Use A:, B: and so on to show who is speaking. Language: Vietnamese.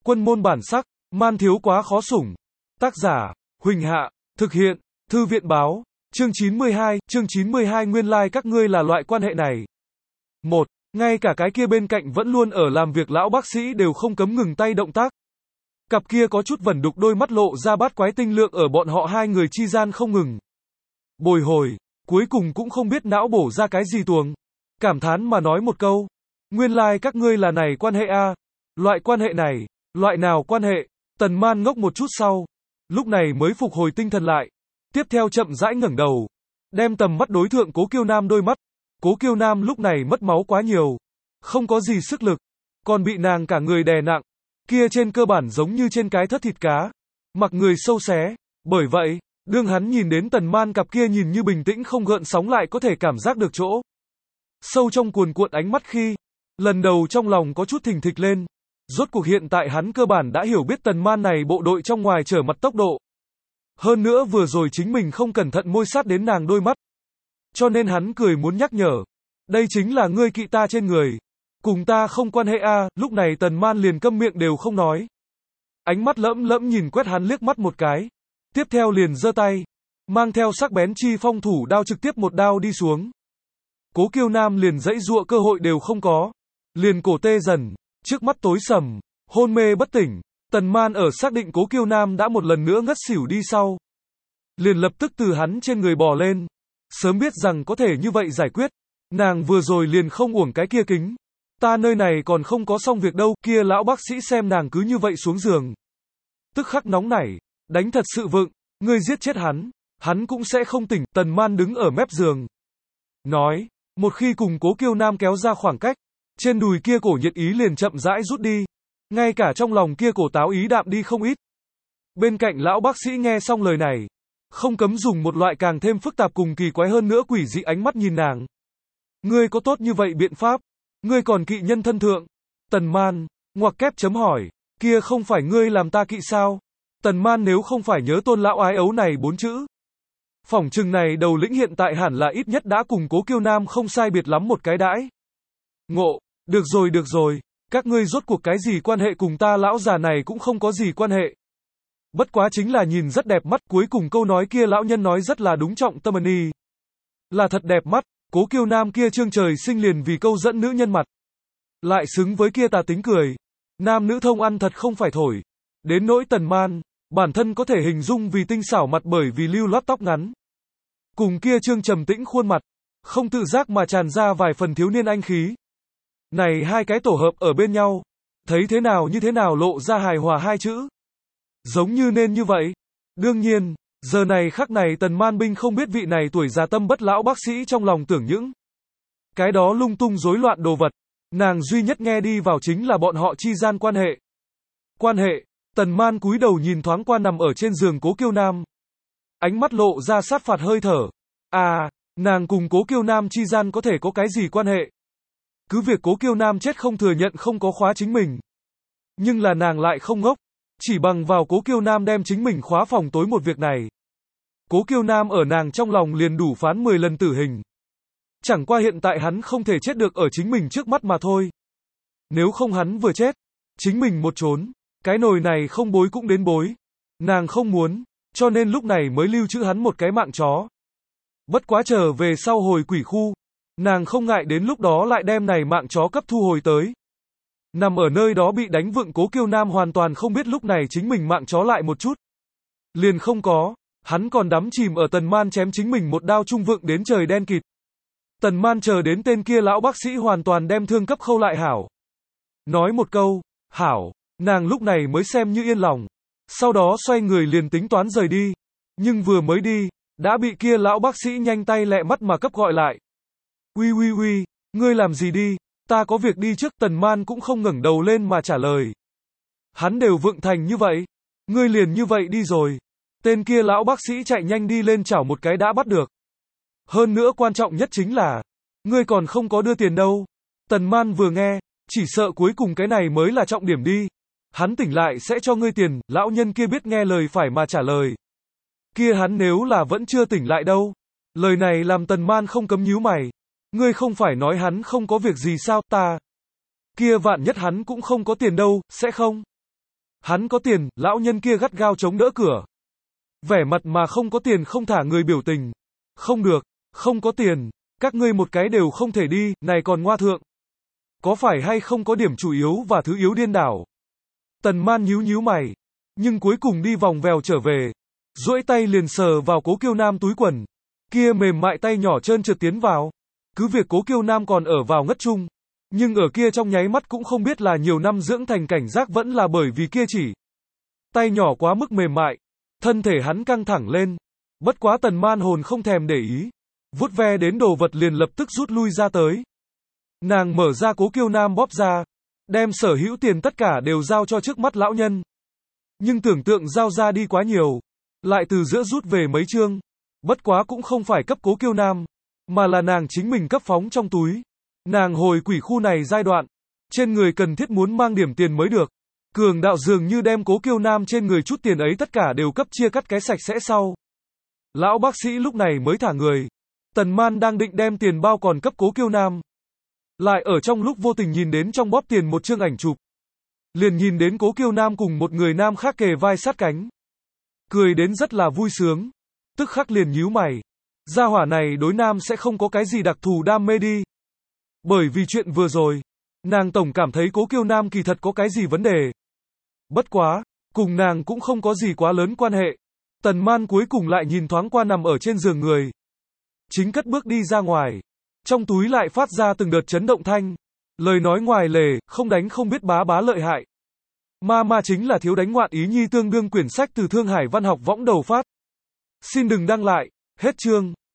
A: Quân môn bản sắc, man thiếu quá khó sủng. Tác giả, Huỳnh Hạ, thực hiện, Thư viện báo, chương 92, nguyên lai các ngươi là loại quan hệ này. Một, ngay cả cái kia bên cạnh vẫn luôn ở làm việc lão bác sĩ đều không cấm ngừng tay động tác. Cặp kia có chút vẩn đục đôi mắt lộ ra bát quái tinh lượng ở bọn họ hai người chi gian không ngừng bồi hồi, cuối cùng cũng không biết não bổ ra cái gì tuồng. Cảm thán mà nói một câu, nguyên lai các ngươi là này quan hệ a, loại quan hệ này, loại nào quan hệ? Tần Man ngốc một chút sau, lúc này mới phục hồi tinh thần lại, tiếp theo chậm rãi ngẩng đầu, đem tầm mắt đối thượng Cố Kiêu Nam đôi mắt. Cố Kiêu Nam lúc này mất máu quá nhiều, không có gì sức lực, còn bị nàng cả người đè nặng, kia trên cơ bản giống như trên cái thất thịt cá, mặc người sâu xé. Bởi vậy, đương hắn nhìn đến Tần Man cặp kia nhìn như bình tĩnh không gợn sóng lại có thể cảm giác được chỗ sâu trong cuồn cuộn ánh mắt khi, lần đầu trong lòng có chút thình thịch lên. Rốt cuộc hiện tại hắn cơ bản đã hiểu biết Tần Man này bộ đội trong ngoài trở mặt tốc độ. Hơn nữa vừa rồi chính mình không cẩn thận môi sát đến nàng đôi mắt. Cho nên hắn cười muốn nhắc nhở. Đây chính là ngươi kỵ ta trên người. Cùng ta không quan hệ a. Lúc này Tần Man liền câm miệng đều không nói. Ánh mắt lẫm lẫm nhìn quét hắn liếc mắt một cái. Tiếp theo liền giơ tay, mang theo sắc bén chi phong thủ đao trực tiếp một đao đi xuống. Cố Kiêu Nam liền dãy dụa cơ hội đều không có. Liền cổ tê dần, trước mắt tối sầm, hôn mê bất tỉnh. Tần Man ở xác định Cố Kiêu Nam đã một lần nữa ngất xỉu đi sau, liền lập tức từ hắn trên người bò lên. Sớm biết rằng có thể như vậy giải quyết, nàng vừa rồi liền không uổng cái kia kính. Ta nơi này còn không có xong việc đâu. Kia lão bác sĩ xem nàng cứ như vậy xuống giường, tức khắc nóng nảy, đánh thật sự vựng, ngươi giết chết hắn cũng sẽ không tỉnh. Tần Man đứng ở mép giường, nói, một khi cùng Cố Kiêu Nam kéo ra khoảng cách, trên đùi kia cổ nhiệt ý liền chậm rãi rút đi, ngay cả trong lòng kia cổ táo ý đạm đi không ít. Bên cạnh lão bác sĩ nghe xong lời này, không cấm dùng một loại càng thêm phức tạp cùng kỳ quái hơn nữa quỷ dị ánh mắt nhìn nàng. Ngươi có tốt như vậy biện pháp? Ngươi còn kỵ nhân thân thượng? Tần Man, ngoặc kép chấm hỏi, kia không phải ngươi làm ta kỵ sao? Tần Man nếu không phải nhớ tôn lão ái ấu này 4 chữ. Phỏng chừng này đầu lĩnh hiện tại hẳn là ít nhất đã cùng Cố Kiêu Nam không sai biệt lắm một cái đãi ngộ. Được rồi, các ngươi rốt cuộc cái gì quan hệ cùng ta lão già này cũng không có gì quan hệ. Bất quá chính là nhìn rất đẹp mắt. Cuối cùng câu nói kia lão nhân nói rất là đúng trọng tâm ý. Là thật đẹp mắt. Cố Kiêu Nam kia trương trời sinh liền vì câu dẫn nữ nhân mặt, lại xứng với kia tà tính cười. Nam nữ thông ăn thật không phải thổi. Đến nỗi Tần Man, bản thân có thể hình dung vì tinh xảo mặt bởi vì lưu loát tóc ngắn, cùng kia trương trầm tĩnh khuôn mặt, không tự giác mà tràn ra vài phần thiếu niên anh khí. Này hai cái tổ hợp ở bên nhau, thấy thế nào như thế nào lộ ra hài hòa hai chữ. Giống như nên như vậy. Đương nhiên, giờ này khắc này Tần Man Binh không biết vị này tuổi già tâm bất lão bác sĩ trong lòng tưởng những cái đó lung tung rối loạn đồ vật. Nàng duy nhất nghe đi vào chính là bọn họ chi gian quan hệ. Quan hệ. Tần Man cúi đầu nhìn thoáng qua nằm ở trên giường Cố Kiêu Nam, ánh mắt lộ ra sát phạt hơi thở. À, nàng cùng Cố Kiêu Nam chi gian có thể có cái gì quan hệ? Cứ việc Cố Kiêu Nam chết không thừa nhận không có khóa chính mình. Nhưng là nàng lại không ngốc. Chỉ bằng vào Cố Kiêu Nam đem chính mình khóa phòng tối một việc này, Cố Kiêu Nam ở nàng trong lòng liền đủ phán 10 lần tử hình. Chẳng qua hiện tại hắn không thể chết được ở chính mình trước mắt mà thôi. Nếu không hắn vừa chết, chính mình một trốn, cái nồi này không bối cũng đến bối. Nàng không muốn, cho nên lúc này mới lưu trữ hắn một cái mạng chó. Bất quá trở về sau hồi quỷ khu, nàng không ngại đến lúc đó lại đem này mạng chó cấp thu hồi tới. Nằm ở nơi đó bị đánh vựng Cố Kiêu Nam hoàn toàn không biết lúc này chính mình mạng chó lại một chút liền không có. Hắn còn đắm chìm ở Tần Man chém chính mình một đao trung vựng đến trời đen kịt. Tần Man chờ đến tên kia lão bác sĩ hoàn toàn đem thương cấp khâu lại hảo, nói một câu, hảo, nàng lúc này mới xem như yên lòng. Sau đó xoay người liền tính toán rời đi. Nhưng vừa mới đi, đã bị kia lão bác sĩ nhanh tay lẹ mắt mà cấp gọi lại. Uy, ngươi làm gì đi? Ta có việc đi trước. Tần Man cũng không ngẩng đầu lên mà trả lời. Hắn đều vượng thành như vậy, ngươi liền như vậy đi rồi. Tên kia lão bác sĩ chạy nhanh đi lên chảo một cái đã bắt được. Hơn nữa quan trọng nhất chính là, ngươi còn không có đưa tiền đâu. Tần Man vừa nghe, chỉ sợ cuối cùng cái này mới là trọng điểm đi. Hắn tỉnh lại sẽ cho ngươi tiền. Lão nhân kia biết nghe lời phải mà trả lời. Kia hắn nếu là vẫn chưa tỉnh lại đâu? Lời này làm Tần Man không cấm nhíu mày. Ngươi không phải nói hắn không có việc gì sao? Ta. Kia vạn nhất hắn cũng không có tiền đâu, sẽ không? Hắn có tiền, lão nhân kia gắt gao chống đỡ cửa. Vẻ mặt mà không có tiền không thả người biểu tình. Không được, không có tiền, các ngươi một cái đều không thể đi, này còn ngoa thượng. Có phải hay không có điểm chủ yếu và thứ yếu điên đảo? Tần Man nhíu nhíu mày, nhưng cuối cùng đi vòng vèo trở về, duỗi tay liền sờ vào Cố Kiêu Nam túi quần, kia mềm mại tay nhỏ trơn trượt tiến vào. Cứ việc Cố Kiêu Nam còn ở vào ngất trung, nhưng ở kia trong nháy mắt cũng không biết là nhiều năm dưỡng thành cảnh giác vẫn là bởi vì kia chỉ tay nhỏ quá mức mềm mại, thân thể hắn căng thẳng lên. Bất quá Tần Man hồn không thèm để ý, vuốt ve đến đồ vật liền lập tức rút lui ra tới. Nàng mở ra Cố Kiêu Nam bóp ra, đem sở hữu tiền tất cả đều giao cho trước mắt lão nhân. Nhưng tưởng tượng giao ra đi quá nhiều, lại từ giữa rút về mấy chương. Bất quá cũng không phải cấp Cố Kiêu Nam, mà là nàng chính mình cấp phóng trong túi. Nàng hồi quỷ khu này giai đoạn, trên người cần thiết muốn mang điểm tiền mới được. Cường đạo dường như đem Cố Kiêu Nam trên người chút tiền ấy tất cả đều cấp chia cắt cái sạch sẽ sau. Lão bác sĩ lúc này mới thả người. Tần Man đang định đem tiền bao còn cấp Cố Kiêu Nam, lại ở trong lúc vô tình nhìn đến trong bóp tiền một chương ảnh chụp. Liền nhìn đến Cố Kiêu Nam cùng một người nam khác kề vai sát cánh. Cười đến rất là vui sướng. Tức khắc liền nhíu mày. Gia hỏa này đối nam sẽ không có cái gì đặc thù đam mê đi. Bởi vì chuyện vừa rồi, nàng tổng cảm thấy Cố Kiêu Nam kỳ thật có cái gì vấn đề. Bất quá, cùng nàng cũng không có gì quá lớn quan hệ. Tần Man cuối cùng lại nhìn thoáng qua nằm ở trên giường người. Chính cất bước đi ra ngoài. Trong túi lại phát ra từng đợt chấn động thanh. Lời nói ngoài lề, không đánh không biết bá bá lợi hại. Ma chính là thiếu đánh ngoạn ý nhi tương đương quyển sách từ Thương Hải Văn học võng đầu phát. Xin đừng đăng lại, hết chương.